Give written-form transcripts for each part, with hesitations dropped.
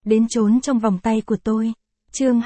đến trốn trong vòng tay của tôi. Chương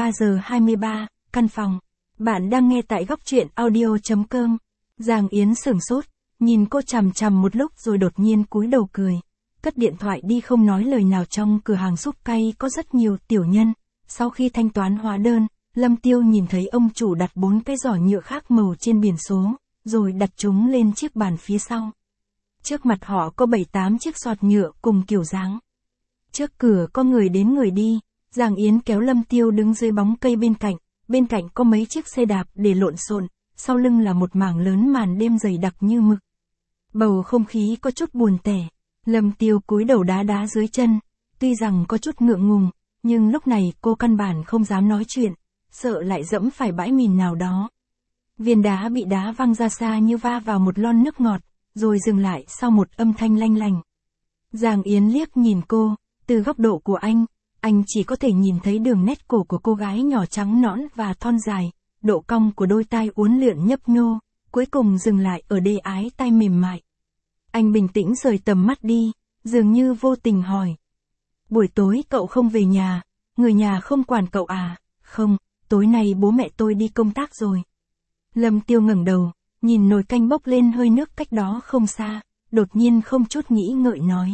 23:23, căn phòng. Bạn đang nghe tại góc truyện audio.com. Giang Yến sửng sốt, nhìn cô chằm chằm một lúc rồi đột nhiên cúi đầu cười. Cất điện thoại đi không nói lời nào. Trong cửa hàng súp cay có rất nhiều tiểu nhân. Sau khi thanh toán hóa đơn, Lâm Tiêu nhìn thấy ông chủ đặt 4 cái giỏ nhựa khác màu trên biển số, rồi đặt chúng lên chiếc bàn phía sau. Trước mặt họ có 7-8 chiếc sọt nhựa cùng kiểu dáng. Trước cửa có người đến người đi, Giang Yến kéo Lâm Tiêu đứng dưới bóng cây bên cạnh có mấy chiếc xe đạp để lộn xộn, sau lưng là một mảng lớn màn đêm dày đặc như mực. Bầu không khí có chút buồn tẻ, Lâm Tiêu cúi đầu đá dưới chân, tuy rằng có chút ngượng ngùng, nhưng lúc này cô căn bản không dám nói chuyện, sợ lại dẫm phải bãi mìn nào đó. Viên đá bị đá văng ra xa như va vào một lon nước ngọt, rồi dừng lại sau một âm thanh lanh lành. Giang Yến liếc nhìn cô, từ góc độ của anh chỉ có thể nhìn thấy đường nét cổ của cô gái nhỏ trắng nõn và thon dài, độ cong của đôi tai uốn lượn nhấp nhô, cuối cùng dừng lại ở đê ái tai mềm mại. Anh bình tĩnh rời tầm mắt đi, dường như vô tình hỏi. Buổi tối cậu không về nhà, người nhà không quản cậu à? Không, tối nay bố mẹ tôi đi công tác rồi. Lâm Tiêu ngẩng đầu, nhìn nồi canh bốc lên hơi nước cách đó không xa, đột nhiên không chút nghĩ ngợi nói.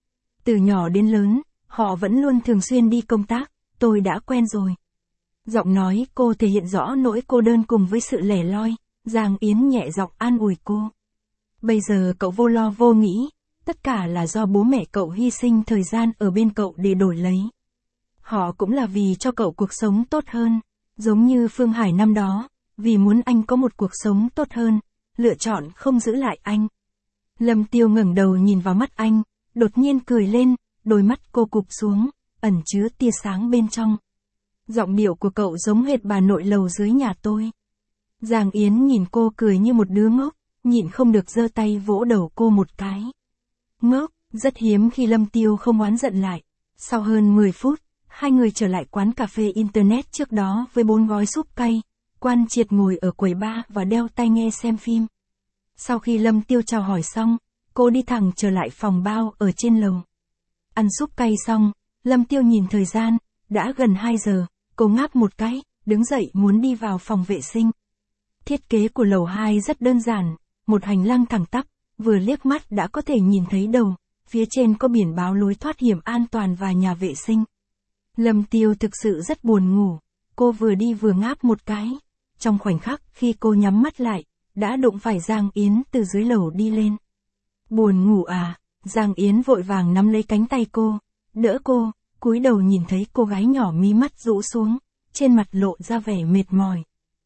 Từ nhỏ đến lớn, họ vẫn luôn thường xuyên đi công tác, tôi đã quen rồi. Giọng nói cô thể hiện rõ nỗi cô đơn cùng với sự lẻ loi, Giang Yến nhẹ giọng an ủi cô. Bây giờ cậu vô lo vô nghĩ, tất cả là do bố mẹ cậu hy sinh thời gian ở bên cậu để đổi lấy. Họ cũng là vì cho cậu cuộc sống tốt hơn, giống như Phương Hải năm đó, vì muốn anh có một cuộc sống tốt hơn, lựa chọn không giữ lại anh. Lâm Tiêu ngẩng đầu nhìn vào mắt anh, đột nhiên cười lên, đôi mắt cô cụp xuống, ẩn chứa tia sáng bên trong. Giọng điệu của cậu giống hệt bà nội lầu dưới nhà tôi. Giang Yến nhìn cô cười như một đứa ngốc, nhịn không được giơ tay vỗ đầu cô một cái. Ngốc, rất hiếm khi Lâm Tiêu không oán giận lại. Sau hơn 10 phút, hai người trở lại quán cà phê internet trước đó với 4 gói súp cay. Quan Triệt ngồi ở quầy bar và đeo tai nghe xem phim. Sau khi Lâm Tiêu chào hỏi xong, cô đi thẳng trở lại phòng bao ở trên lầu. Ăn súp cay xong, Lâm Tiêu nhìn thời gian, đã gần 2 giờ, cô ngáp một cái, đứng dậy muốn đi vào phòng vệ sinh. Thiết kế của lầu 2 rất đơn giản, một hành lang thẳng tắp, vừa liếc mắt đã có thể nhìn thấy đầu, phía trên có biển báo lối thoát hiểm an toàn và nhà vệ sinh. Lâm Tiêu thực sự rất buồn ngủ, cô vừa đi vừa ngáp một cái. Trong khoảnh khắc khi cô nhắm mắt lại, đã đụng phải Giang Yến từ dưới lầu đi lên. Buồn ngủ à? Giang Yến vội vàng nắm lấy cánh tay cô, đỡ cô, cúi đầu nhìn thấy cô gái nhỏ mí mắt rũ xuống, trên mặt lộ ra vẻ mệt mỏi.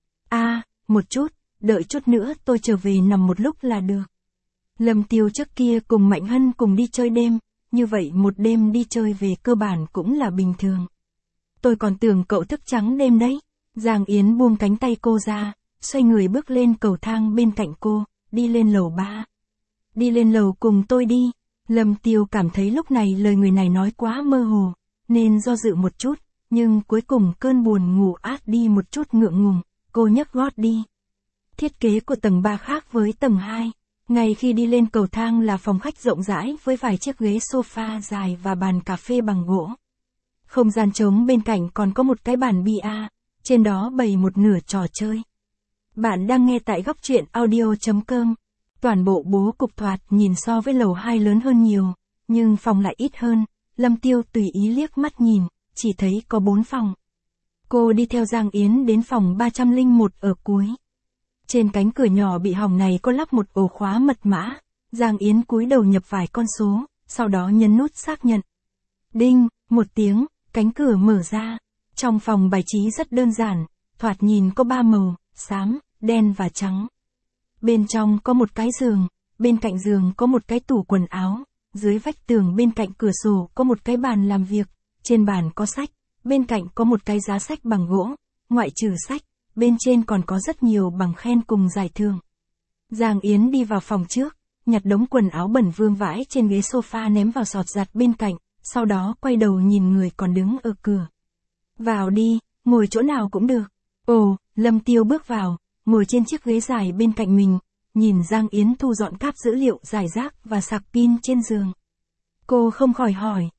Một chút, đợi chút nữa tôi trở về nằm một lúc là được. Lâm Tiêu trước kia cùng Mạnh Hân cùng đi chơi đêm, như vậy một đêm đi chơi về cơ bản cũng là bình thường. Tôi còn tưởng cậu thức trắng đêm đấy. Giang Yến buông cánh tay cô ra, xoay người bước lên cầu thang bên cạnh cô, đi lên lầu 3. Đi lên lầu cùng tôi đi. Lâm Tiêu cảm thấy lúc này lời người này nói quá mơ hồ, nên do dự một chút, nhưng cuối cùng cơn buồn ngủ át đi một chút ngượng ngùng, cô nhấc gót đi. Thiết kế của tầng 3 khác với tầng 2. Ngay khi đi lên cầu thang là phòng khách rộng rãi với vài chiếc ghế sofa dài và bàn cà phê bằng gỗ. Không gian trống bên cạnh còn có một cái bàn bia, trên đó bày một nửa trò chơi. Bạn đang nghe tại góc truyện audio.com. Toàn bộ bố cục thoạt nhìn so với lầu 2 lớn hơn nhiều, nhưng phòng lại ít hơn. Lâm Tiêu tùy ý liếc mắt nhìn, chỉ thấy có 4 phòng. Cô đi theo Giang Yến đến phòng 301 ở cuối. Trên cánh cửa nhỏ bị hỏng này có lắp một ổ khóa mật mã. Giang Yến cúi đầu nhập vài con số, sau đó nhấn nút xác nhận. Đinh, một tiếng, cánh cửa mở ra. Trong phòng bài trí rất đơn giản, thoạt nhìn có 3 màu, xám, đen và trắng. Bên trong có một cái giường, bên cạnh giường có một cái tủ quần áo, dưới vách tường bên cạnh cửa sổ có một cái bàn làm việc, trên bàn có sách, bên cạnh có một cái giá sách bằng gỗ, ngoại trừ sách, bên trên còn có rất nhiều bằng khen cùng giải thưởng. Giang Yến đi vào phòng trước, nhặt đống quần áo bẩn vương vãi trên ghế sofa ném vào sọt giặt bên cạnh, sau đó quay đầu nhìn người còn đứng ở cửa. Vào đi, ngồi chỗ nào cũng được. Ồ, Lâm Tiêu bước vào, ngồi trên chiếc ghế dài bên cạnh mình, nhìn Giang Yến thu dọn cáp dữ liệu giải rác và sạc pin trên giường. Cô không khỏi hỏi,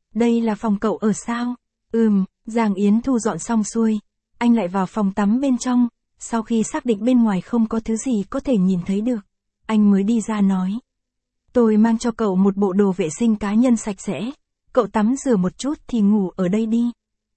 đây là phòng cậu ở sao? Giang Yến thu dọn xong xuôi. Anh lại vào phòng tắm bên trong, sau khi xác định bên ngoài không có thứ gì có thể nhìn thấy được. Anh mới đi ra nói. Tôi mang cho cậu một bộ đồ vệ sinh cá nhân sạch sẽ. Cậu tắm rửa một chút thì ngủ ở đây đi.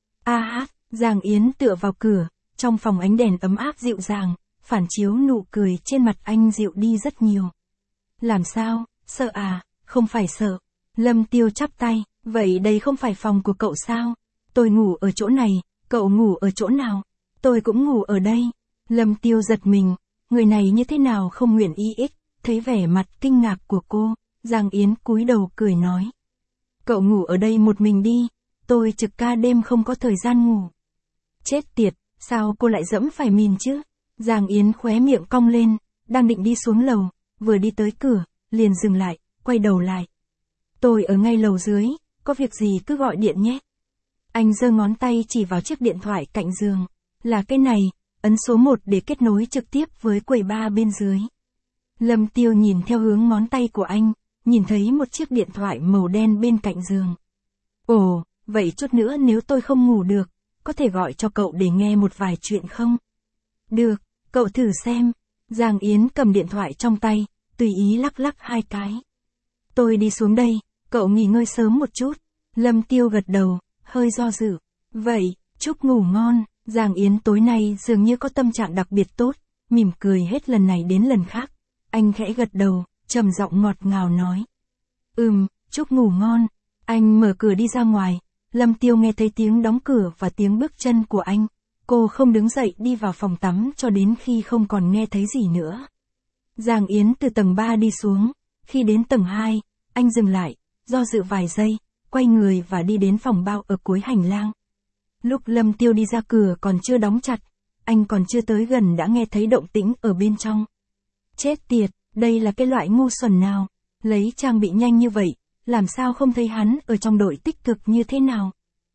Giang Yến tựa vào cửa, trong phòng ánh đèn ấm áp dịu dàng, phản chiếu nụ cười trên mặt anh dịu đi rất nhiều. Làm sao, sợ à? Không phải sợ. Lâm Tiêu chắp tay, vậy đây không phải phòng của cậu sao? Tôi ngủ ở chỗ này, cậu ngủ ở chỗ nào? Tôi cũng ngủ ở đây. Lâm Tiêu giật mình, người này như thế nào không nguyện ý ích, thấy vẻ mặt kinh ngạc của cô, Giang Yến cúi đầu cười nói. Cậu ngủ ở đây một mình đi, tôi trực ca đêm không có thời gian ngủ. Chết tiệt, sao cô lại dẫm phải mìn chứ? Giang Yến khóe miệng cong lên, đang định đi xuống lầu, vừa đi tới cửa, liền dừng lại, quay đầu lại. Tôi ở ngay lầu dưới, có việc gì cứ gọi điện nhé. Anh giơ ngón tay chỉ vào chiếc điện thoại cạnh giường. Là cái này, ấn số 1 để kết nối trực tiếp với quầy bar bên dưới. Lâm Tiêu nhìn theo hướng ngón tay của anh, nhìn thấy một chiếc điện thoại màu đen bên cạnh giường. Ồ, vậy chút nữa nếu tôi không ngủ được, có thể gọi cho cậu để nghe một vài chuyện không? Được, cậu thử xem. Giang Yến cầm điện thoại trong tay, tùy ý lắc lắc 2 cái. Tôi đi xuống đây, cậu nghỉ ngơi sớm một chút. Lâm Tiêu gật đầu, hơi do dự. Vậy, chúc ngủ ngon. Giang Yến tối nay dường như có tâm trạng đặc biệt tốt, mỉm cười hết lần này đến lần khác. Anh khẽ gật đầu, trầm giọng ngọt ngào nói. Chúc ngủ ngon. Anh mở cửa đi ra ngoài. Lâm Tiêu nghe thấy tiếng đóng cửa và tiếng bước chân của anh. Cô không đứng dậy đi vào phòng tắm cho đến khi không còn nghe thấy gì nữa. Giang Yến từ tầng 3 đi xuống. Khi đến tầng 2, anh dừng lại, do dự vài giây, quay người và đi đến phòng bao ở cuối hành lang. Lúc Lâm Tiêu đi ra cửa còn chưa đóng chặt, anh còn chưa tới gần đã nghe thấy động tĩnh ở bên trong. Chết tiệt, đây là cái loại ngu xuẩn nào, lấy trang bị nhanh như vậy, làm sao không thấy hắn ở trong đội tích cực như thế nào?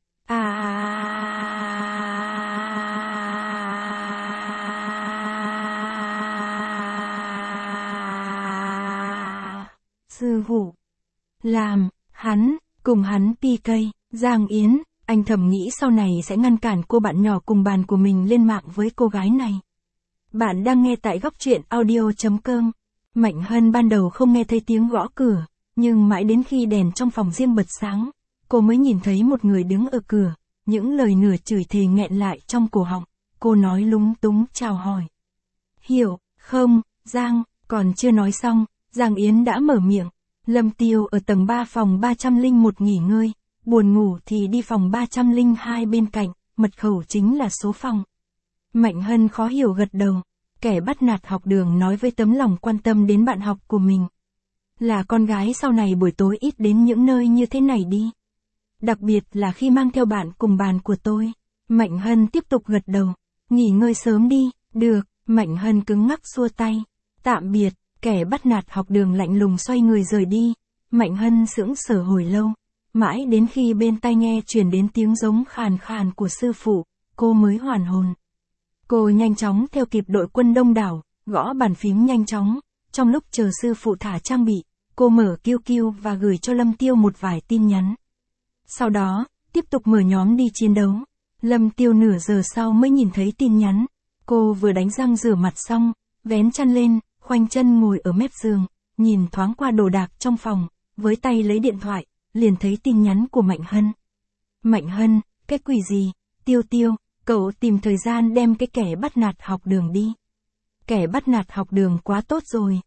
Sư phụ. Làm, cùng hắn PK, Giang Yến, anh thầm nghĩ sau này sẽ ngăn cản cô bạn nhỏ cùng bàn của mình lên mạng với cô gái này. Bạn đang nghe tại góc truyện audio.com. Mạnh Hân ban đầu không nghe thấy tiếng gõ cửa, nhưng mãi đến khi đèn trong phòng riêng bật sáng, cô mới nhìn thấy một người đứng ở cửa, những lời nửa chửi thề nghẹn lại trong cổ họng, cô nói lúng túng chào hỏi. Hiểu, không, Giang, còn chưa nói xong, Giang Yến đã mở miệng. Lâm Tiêu ở tầng 3 phòng 301 nghỉ ngơi, buồn ngủ thì đi phòng 302 bên cạnh, mật khẩu chính là số phòng. Mạnh Hân khó hiểu gật đầu, kẻ bắt nạt học đường nói với tấm lòng quan tâm đến bạn học của mình. Là con gái sau này buổi tối ít đến những nơi như thế này đi. Đặc biệt là khi mang theo bạn cùng bàn của tôi. Mạnh Hân tiếp tục gật đầu, nghỉ ngơi sớm đi, được, Mạnh Hân cứng ngắc xua tay. Tạm biệt, kẻ bắt nạt học đường lạnh lùng xoay người rời đi. Mạnh Hân sững sờ hồi lâu, mãi đến khi bên tai nghe truyền đến tiếng giống khàn khàn của sư phụ, cô mới hoàn hồn. Cô nhanh chóng theo kịp đội quân đông đảo, gõ bàn phím nhanh chóng. Trong lúc chờ sư phụ thả trang bị, cô mở QQ và gửi cho Lâm Tiêu một vài tin nhắn. Sau đó, tiếp tục mở nhóm đi chiến đấu. Lâm Tiêu nửa giờ sau mới nhìn thấy tin nhắn. Cô vừa đánh răng rửa mặt xong, vén chăn lên, khoanh chân ngồi ở mép giường, nhìn thoáng qua đồ đạc trong phòng, với tay lấy điện thoại, liền thấy tin nhắn của Mạnh Hân. Mạnh Hân, cái quỷ gì? Tiêu, cậu tìm thời gian đem cái kẻ bắt nạt học đường đi. Kẻ bắt nạt học đường quá tốt rồi,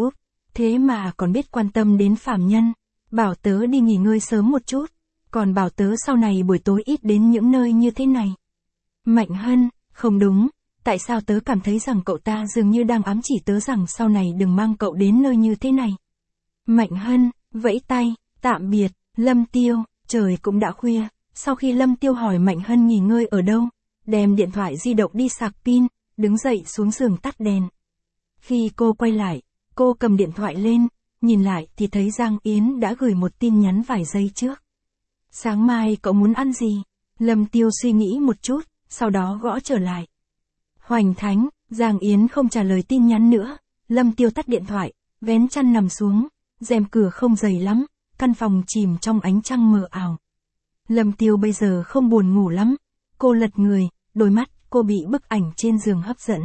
thế mà còn biết quan tâm đến phàm nhân. Bảo tớ đi nghỉ ngơi sớm một chút, còn bảo tớ sau này buổi tối ít đến những nơi như thế này. Mạnh Hân, không đúng, tại sao tớ cảm thấy rằng cậu ta dường như đang ám chỉ tớ rằng sau này đừng mang cậu đến nơi như thế này. Mạnh Hân, vẫy tay, tạm biệt, Lâm Tiêu, trời cũng đã khuya. Sau khi Lâm Tiêu hỏi Mạnh Hân nghỉ ngơi ở đâu, đem điện thoại di động đi sạc pin, đứng dậy xuống giường tắt đèn. Khi cô quay lại, cô cầm điện thoại lên, nhìn lại thì thấy Giang Yến đã gửi một tin nhắn vài giây trước. Sáng mai cậu muốn ăn gì? Lâm Tiêu suy nghĩ một chút, sau đó gõ trở lại. Hoành Thánh, Giang Yến không trả lời tin nhắn nữa. Lâm Tiêu tắt điện thoại, vén chăn nằm xuống, rèm cửa không dày lắm, căn phòng chìm trong ánh trăng mờ ảo. Lâm Tiêu bây giờ không buồn ngủ lắm. Cô lật người, đôi mắt cô bị bức ảnh trên giường hấp dẫn.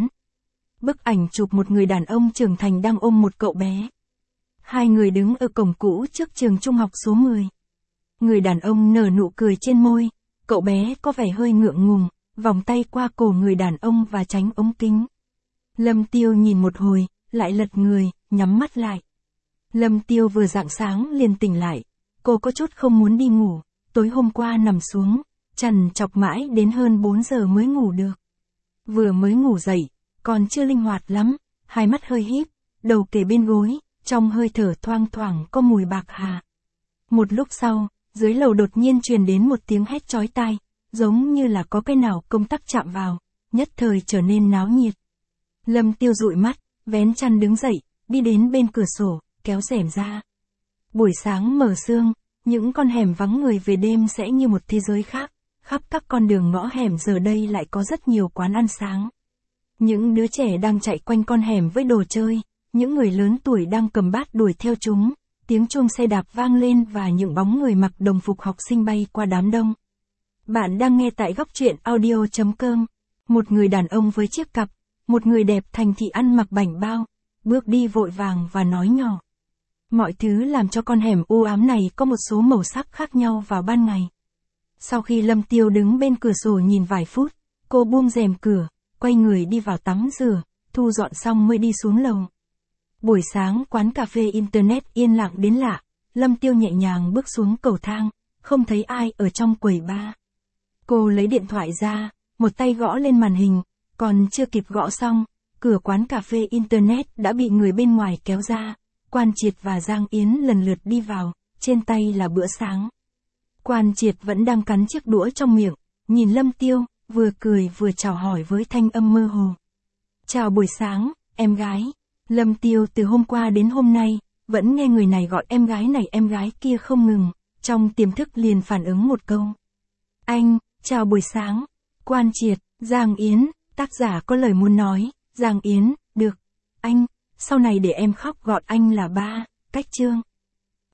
Bức ảnh chụp một người đàn ông trưởng thành đang ôm một cậu bé. Hai người đứng ở cổng cũ trước trường trung học số 10. Người đàn ông nở nụ cười trên môi, cậu bé có vẻ hơi ngượng ngùng, vòng tay qua cổ người đàn ông và tránh ống kính. Lâm Tiêu nhìn một hồi, lại lật người, nhắm mắt lại. Lâm Tiêu vừa rạng sáng liền tỉnh lại, cô có chút không muốn đi ngủ, tối hôm qua nằm xuống, trằn trọc mãi đến hơn 4 giờ mới ngủ được. Vừa mới ngủ dậy, còn chưa linh hoạt lắm, hai mắt hơi híp, đầu kề bên gối, trong hơi thở thoang thoảng có mùi bạc hà. Một lúc sau, dưới lầu đột nhiên truyền đến một tiếng hét chói tai, giống như là có cái nào công tắc chạm vào, nhất thời trở nên náo nhiệt. Lâm Tiêu dụi mắt, vén chăn đứng dậy, đi đến bên cửa sổ, kéo rèm ra. Buổi sáng mở sương, những con hẻm vắng người về đêm sẽ như một thế giới khác, khắp các con đường ngõ hẻm giờ đây lại có rất nhiều quán ăn sáng. Những đứa trẻ đang chạy quanh con hẻm với đồ chơi, những người lớn tuổi đang cầm bát đuổi theo chúng, tiếng chuông xe đạp vang lên và những bóng người mặc đồng phục học sinh bay qua đám đông. Bạn đang nghe tại góc truyện audio.com. Một người đàn ông với chiếc cặp, một người đẹp thành thị ăn mặc bảnh bao, bước đi vội vàng và nói nhỏ. Mọi thứ làm cho con hẻm u ám này có một số màu sắc khác nhau vào ban ngày. Sau khi Lâm Tiêu đứng bên cửa sổ nhìn vài phút, cô buông rèm cửa, quay người đi vào tắm rửa, thu dọn xong mới đi xuống lầu. Buổi sáng quán cà phê Internet yên lặng đến lạ, Lâm Tiêu nhẹ nhàng bước xuống cầu thang, không thấy ai ở trong quầy bar. Cô lấy điện thoại ra, một tay gõ lên màn hình, còn chưa kịp gõ xong, cửa quán cà phê Internet đã bị người bên ngoài kéo ra. Quan Triệt và Giang Yến lần lượt đi vào, trên tay là bữa sáng. Quan Triệt vẫn đang cắn chiếc đũa trong miệng, nhìn Lâm Tiêu, vừa cười vừa chào hỏi với thanh âm mơ hồ. Chào buổi sáng, em gái. Lâm Tiêu từ hôm qua đến hôm nay, vẫn nghe người này gọi em gái này em gái kia không ngừng, trong tiềm thức liền phản ứng một câu. Anh, chào buổi sáng. Quan Triệt, Giang Yến, tác giả có lời muốn nói. Giang Yến, được. Anh, sau này để em khóc gọi anh là ba, cách chương.